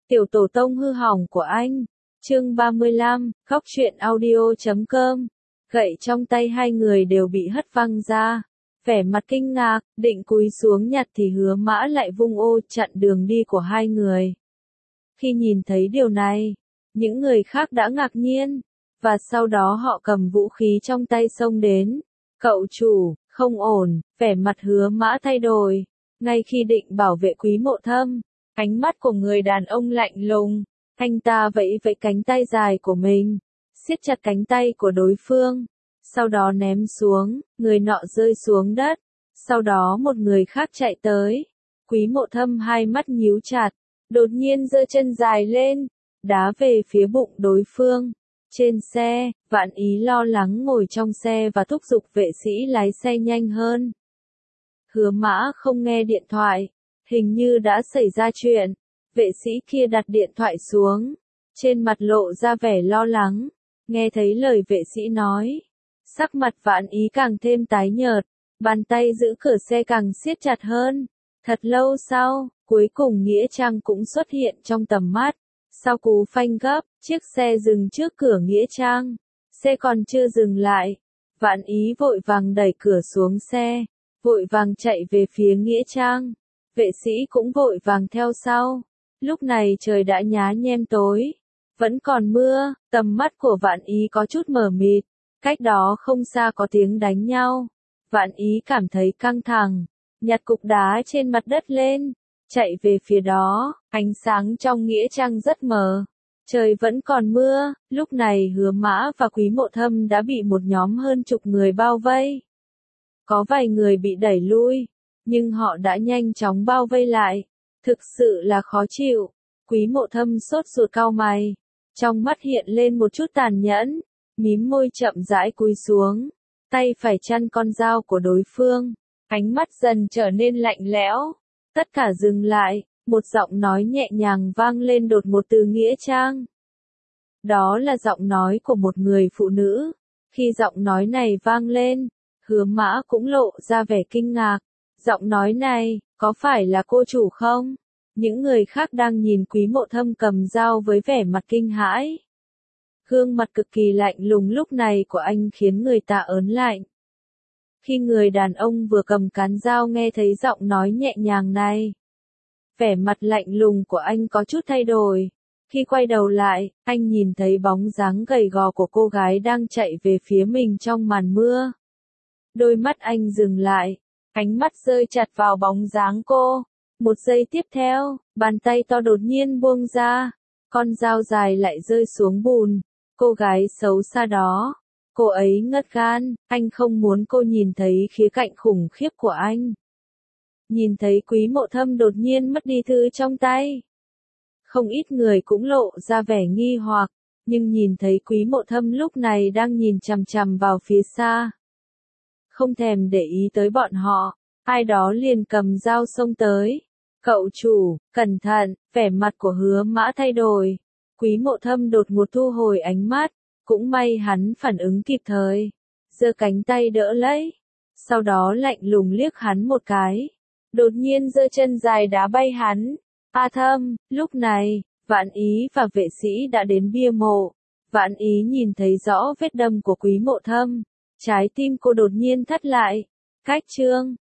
Tiểu tổ tông hư hỏng của anh. Chương 35, khóc chuyện audio.com. Gậy trong tay hai người đều bị hất văng ra. Vẻ mặt kinh ngạc, định cúi xuống nhặt thì Hứa Mã lại vung ô chặn đường đi của hai người. Khi nhìn thấy điều này, những người khác đã ngạc nhiên, và sau đó họ cầm vũ khí trong tay xông đến. Cậu chủ, không ổn, vẻ mặt Hứa Mã thay đổi. Ngay khi định bảo vệ Quý Mộ Thâm, ánh mắt của người đàn ông lạnh lùng, anh ta vẫy vẫy cánh tay dài của mình, siết chặt cánh tay của đối phương, sau đó ném xuống, người nọ rơi xuống đất, sau đó một người khác chạy tới. Quý Mộ Thâm hai mắt nhíu chặt, đột nhiên giơ chân dài lên, đá về phía bụng đối phương. Trên xe, Vạn Ý lo lắng ngồi trong xe và thúc giục vệ sĩ lái xe nhanh hơn. Hứa Mã không nghe điện thoại, hình như đã xảy ra chuyện. Vệ sĩ kia đặt điện thoại xuống, trên mặt lộ ra vẻ lo lắng. Nghe thấy lời vệ sĩ nói, sắc mặt Vạn Ý càng thêm tái nhợt, bàn tay giữ cửa xe càng siết chặt hơn. Thật lâu sau, cuối cùng Nghĩa Trang cũng xuất hiện trong tầm mắt. Sau cú phanh gấp, chiếc xe dừng trước cửa Nghĩa Trang. Xe còn chưa dừng lại, Vạn Ý vội vàng đẩy cửa xuống xe, vội vàng chạy về phía Nghĩa Trang. Vệ sĩ cũng vội vàng theo sau. Lúc này trời đã nhá nhem tối, vẫn còn mưa, tầm mắt của Vạn Ý có chút mờ mịt. Cách đó không xa có tiếng đánh nhau. Vạn Ý cảm thấy căng thẳng, nhặt cục đá trên mặt đất lên, chạy về phía đó. Ánh sáng trong Nghĩa Trang rất mờ, trời vẫn còn mưa. Lúc này Hứa Mã và Quý Mộ Thâm đã bị một nhóm hơn chục người bao vây. Có vài người bị đẩy lui, nhưng họ đã nhanh chóng bao vây lại. Thực sự là khó chịu. Quý Mộ Thâm sốt ruột cau mày, trong mắt hiện lên một chút tàn nhẫn, mím môi chậm rãi cúi xuống, tay phải chăn con dao của đối phương, ánh mắt dần trở nên lạnh lẽo. Tất cả dừng lại, một giọng nói nhẹ nhàng vang lên đột ngột từ Nghĩa Trang. Đó là giọng nói của một người phụ nữ. Khi giọng nói này vang lên, Hứa Mã cũng lộ ra vẻ kinh ngạc. Giọng nói này, có phải là cô chủ không? Những người khác đang nhìn Quý Mộ Thâm cầm dao với vẻ mặt kinh hãi. Gương mặt cực kỳ lạnh lùng lúc này của anh khiến người ta ớn lạnh. Khi người đàn ông vừa cầm cán dao nghe thấy giọng nói nhẹ nhàng này, vẻ mặt lạnh lùng của anh có chút thay đổi. Khi quay đầu lại, anh nhìn thấy bóng dáng gầy gò của cô gái đang chạy về phía mình trong màn mưa. Đôi mắt anh dừng lại, ánh mắt rơi chặt vào bóng dáng cô. Một giây tiếp theo, bàn tay to đột nhiên buông ra, con dao dài lại rơi xuống bùn. Cô gái xấu xa đó, cô ấy ngất gan, anh không muốn cô nhìn thấy khía cạnh khủng khiếp của anh. Nhìn thấy Quý Mộ Thâm đột nhiên mất đi thư trong tay, không ít người cũng lộ ra vẻ nghi hoặc, nhưng nhìn thấy Quý Mộ Thâm lúc này đang nhìn chằm chằm vào phía xa, không thèm để ý tới bọn họ, ai đó liền cầm dao xông tới. Cậu chủ, cẩn thận. Vẻ mặt của Hứa Mã thay đổi. Quý Mộ Thâm đột ngột thu hồi ánh mắt, cũng may hắn phản ứng kịp thời, giơ cánh tay đỡ lấy, sau đó lạnh lùng liếc hắn một cái, đột nhiên giơ chân dài đá bay hắn. A Thâm. Lúc này, Vạn Ý và vệ sĩ đã đến bia mộ. Vạn Ý nhìn thấy rõ vết đâm của Quý Mộ Thâm, trái tim cô đột nhiên thắt lại. Cách chương